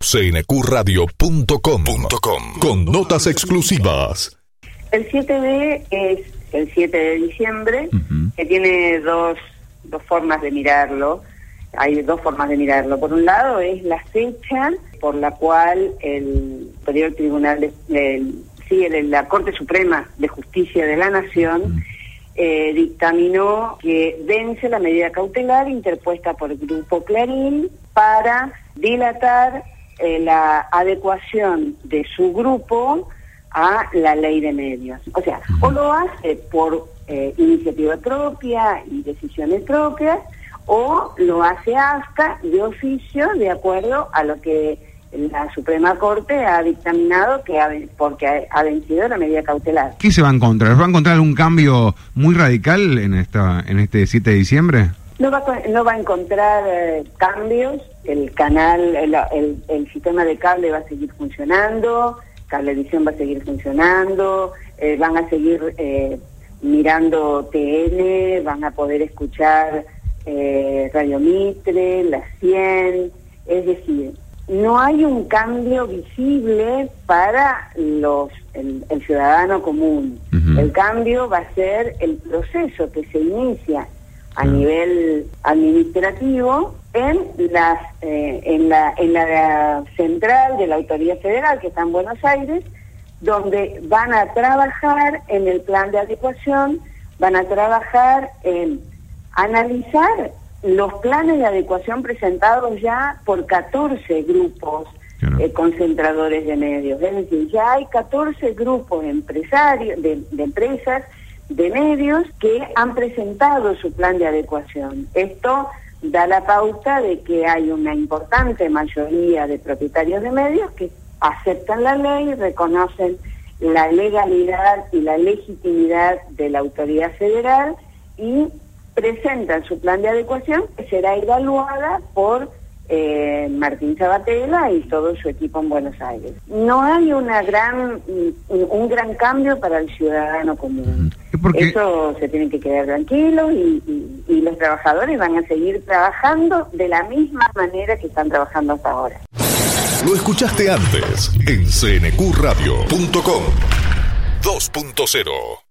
cnqradio.com con notas exclusivas. El 7D es el 7 de diciembre, que tiene dos formas de mirarlo. Hay dos formas de mirarlo. Por un lado es la fecha por la cual el Superior Tribunal la Corte Suprema de Justicia de la Nación dictaminó que vence la medida cautelar interpuesta por el Grupo Clarín para dilatar la adecuación de su grupo a la ley de medios. O sea, o lo hace por iniciativa propia y decisiones propias, o lo hace hasta de oficio, de acuerdo a lo que la Suprema Corte ha dictaminado porque ha vencido la medida cautelar. ¿Qué se va a encontrar? ¿Va a encontrar algún cambio muy radical en este 7 de diciembre? No va a encontrar cambios. El canal, el sistema de cable va a seguir funcionando, Cablevisión va a seguir funcionando, van a seguir mirando TN, van a poder escuchar Radio Mitre, la 100, es decir, no hay un cambio visible para el ciudadano común. El cambio va a ser el proceso que se inicia a nivel administrativo en la central de la Autoridad Federal, que está en Buenos Aires, donde van a trabajar en el plan de adecuación, van a trabajar en analizar los planes de adecuación presentados ya por 14 grupos concentradores de medios. Es decir, ya hay 14 grupos empresarios de empresas de medios que han presentado su plan de adecuación. Esto da la pauta de que hay una importante mayoría de propietarios de medios que aceptan la ley, reconocen la legalidad y la legitimidad de la autoridad federal y presentan su plan de adecuación, que será evaluada por Martín Sabatella y todo su equipo en Buenos Aires. No hay un gran cambio para el ciudadano común. Eso se tienen que quedar tranquilos y los trabajadores van a seguir trabajando de la misma manera que están trabajando hasta ahora. Lo escuchaste antes en cnqradio.com 2.0.